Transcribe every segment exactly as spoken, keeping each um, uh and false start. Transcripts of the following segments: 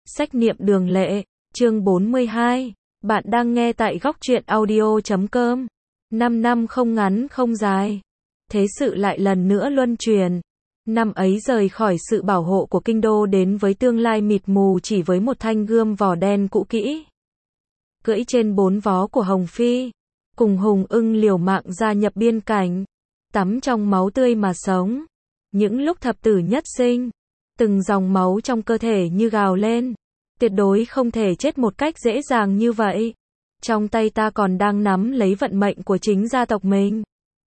Sách niệm đường lệ, chương bốn mươi hai. Bạn đang nghe tại góc truyện audio chấm com. Năm năm không ngắn không dài. Thế sự lại lần nữa luân chuyển. Năm ấy rời khỏi sự bảo hộ của kinh đô đến với tương lai mịt mù chỉ với một thanh gươm vỏ đen cũ kỹ. Cưỡi trên bốn vó của Hồng Phi, cùng Hùng Ưng liều mạng gia nhập biên cảnh, tắm trong máu tươi mà sống. Những lúc thập tử nhất sinh, từng dòng máu trong cơ thể như gào lên, tuyệt đối không thể chết một cách dễ dàng như vậy. Trong tay ta còn đang nắm lấy vận mệnh của chính gia tộc mình.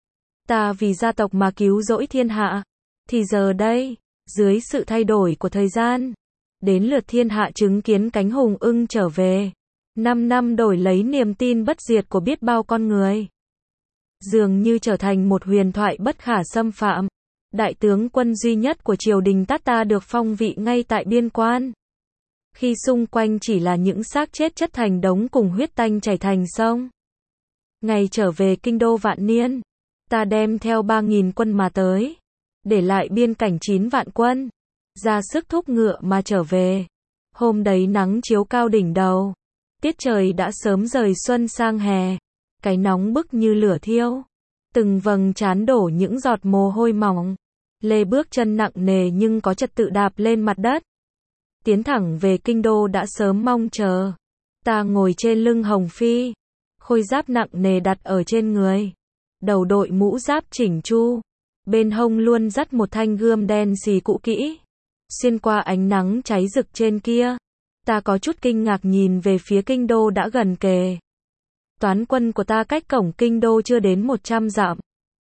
Ta vì gia tộc mà cứu rỗi thiên hạ, thì giờ đây, dưới sự thay đổi của thời gian, đến lượt thiên hạ chứng kiến cánh Hùng Ưng trở về. Năm năm đổi lấy niềm tin bất diệt của biết bao con người. Dường như trở thành một huyền thoại bất khả xâm phạm. Đại tướng quân duy nhất của triều đình Tát được phong vị ngay tại biên quan. Khi xung quanh chỉ là những xác chết chất thành đống cùng huyết tanh chảy thành sông. Ngày trở về kinh đô vạn niên, ta đem theo ba nghìn quân mà tới, để lại biên cảnh chín vạn quân, ra sức thúc ngựa mà trở về. Hôm đấy nắng chiếu cao đỉnh đầu, tiết trời đã sớm rời xuân sang hè, cái nóng bức như lửa thiêu, từng vầng trán đổ những giọt mồ hôi mỏng. Lê bước chân nặng nề nhưng có trật tự đạp lên mặt đất. Tiến thẳng về kinh đô đã sớm mong chờ. Ta ngồi trên lưng Hồng Phi, khôi giáp nặng nề đặt ở trên người, đầu đội mũ giáp chỉnh chu, bên hông luôn dắt một thanh gươm đen xì cũ kỹ. Xuyên qua ánh nắng cháy rực trên kia, ta có chút kinh ngạc nhìn về phía kinh đô đã gần kề. Toán quân của ta cách cổng kinh đô chưa đến một trăm dặm.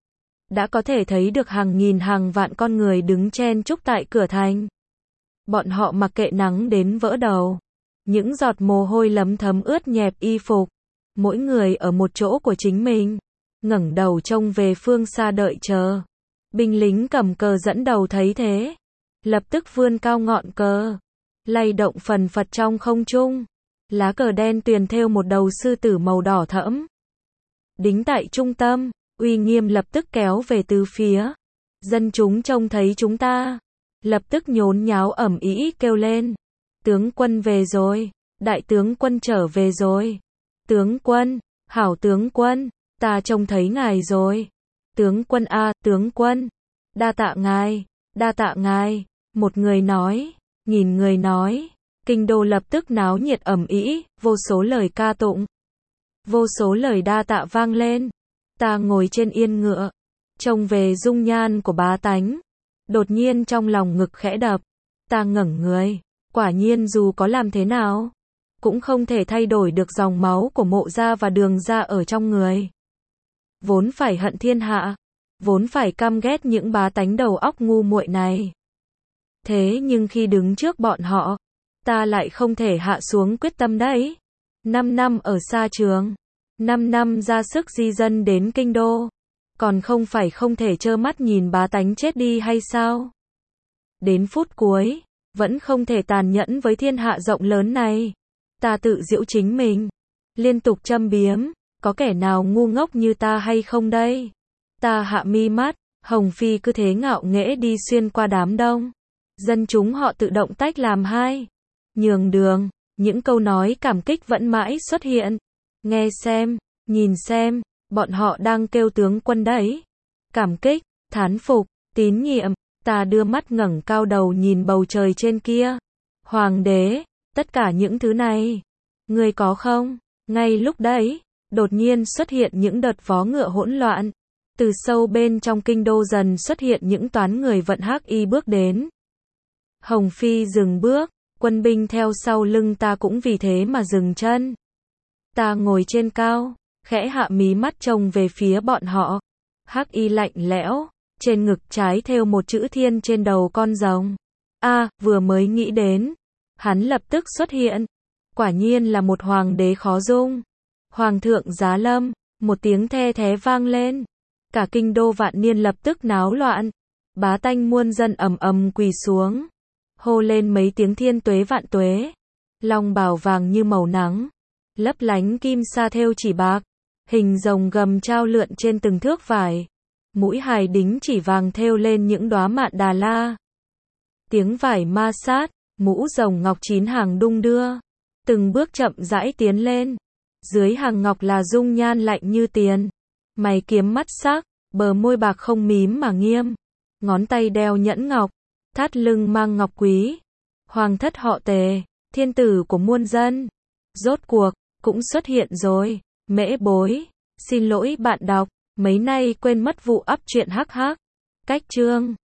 Đã có thể thấy được hàng nghìn hàng vạn con người đứng chen chúc tại cửa thành. Bọn họ mặc kệ nắng đến vỡ đầu. Những giọt mồ hôi lấm thấm ướt nhẹp y phục. Mỗi người ở một chỗ của chính mình. Ngẩng đầu trông về phương xa đợi chờ. Binh lính cầm cờ dẫn đầu thấy thế, lập tức vươn cao ngọn cờ, lay động phần phật trong không trung. Lá cờ đen tuyền thêu một đầu sư tử màu đỏ thẫm. Đính tại trung tâm, uy nghiêm lập tức kéo về từ phía. Dân chúng trông thấy chúng ta, lập tức nhốn nháo ầm ĩ kêu lên. Tướng quân về rồi, đại tướng quân trở về rồi. Tướng quân, hảo tướng quân, ta trông thấy ngài rồi. Tướng quân a, tướng quân, đa tạ ngài, đa tạ ngài. Một người nói, nghìn người nói. Kinh đô lập tức náo nhiệt ầm ĩ, vô số lời ca tụng, vô số lời đa tạ vang lên. Ta ngồi trên yên ngựa, trông về dung nhan của bá tánh, đột nhiên trong lòng ngực khẽ đập. Ta ngẩng người, quả nhiên dù có làm thế nào, cũng không thể thay đổi được dòng máu của Mộ gia và Đường gia ở trong người. Vốn phải hận thiên hạ, vốn phải căm ghét những bá tánh đầu óc ngu muội này. Thế nhưng khi đứng trước bọn họ, ta lại không thể hạ xuống quyết tâm đấy. Năm năm ở xa trường, năm năm ra sức di dân đến kinh đô, còn không phải không thể trơ mắt nhìn bá tánh chết đi hay sao? Đến phút cuối, vẫn không thể tàn nhẫn với thiên hạ rộng lớn này. Ta tự giễu chính mình, liên tục châm biếm, có kẻ nào ngu ngốc như ta hay không đây? Ta hạ mi mắt, Hồng Phi cứ thế ngạo nghễ đi xuyên qua đám đông. Dân chúng họ tự động tách làm hai, nhường đường. Những câu nói cảm kích vẫn mãi xuất hiện. Nghe xem, nhìn xem, bọn họ đang kêu tướng quân đấy. Cảm kích, thán phục, tín nhiệm. Ta đưa mắt ngẩng cao đầu nhìn bầu trời trên kia. Hoàng đế, tất cả những thứ này, ngươi có không? Ngay lúc đấy, đột nhiên xuất hiện những đợt vó ngựa hỗn loạn. Từ sâu bên trong kinh đô dần xuất hiện những toán người vận hắc y bước đến. Hồng Phi dừng bước, quân binh theo sau lưng ta cũng vì thế mà dừng chân. Ta ngồi trên cao, khẽ hạ mí mắt trông về phía bọn họ. Hắc y lạnh lẽo, trên ngực trái thêu một chữ thiên trên đầu con rồng. A, à, vừa mới nghĩ đến, hắn lập tức xuất hiện. Quả nhiên là một hoàng đế khó dung. Hoàng thượng giá lâm, một tiếng the thé vang lên. Cả kinh đô vạn niên lập tức náo loạn. Bá tanh muôn dân ầm ầm quỳ xuống, hô lên mấy tiếng thiên tuế vạn tuế. Long bào vàng như màu nắng, lấp lánh kim sa thêu chỉ bạc, hình rồng gầm trao lượn trên từng thước vải. Mũi hài đính chỉ vàng thêu lên những đóa mạn đà la. Tiếng vải ma sát, Mũ rồng ngọc chín hàng đung đưa, từng bước chậm rãi tiến lên. Dưới hàng ngọc là dung nhan lạnh như tiền, mày kiếm mắt sắc, bờ môi bạc không mím mà nghiêm, ngón tay đeo nhẫn ngọc, thắt lưng mang ngọc quý. Hoàng thất họ Tề, thiên tử của muôn dân, rốt cuộc cũng xuất hiện rồi. Mễ Bối, xin lỗi bạn đọc, mấy nay quên mất vụ up truyện hắc hắc. Cách chương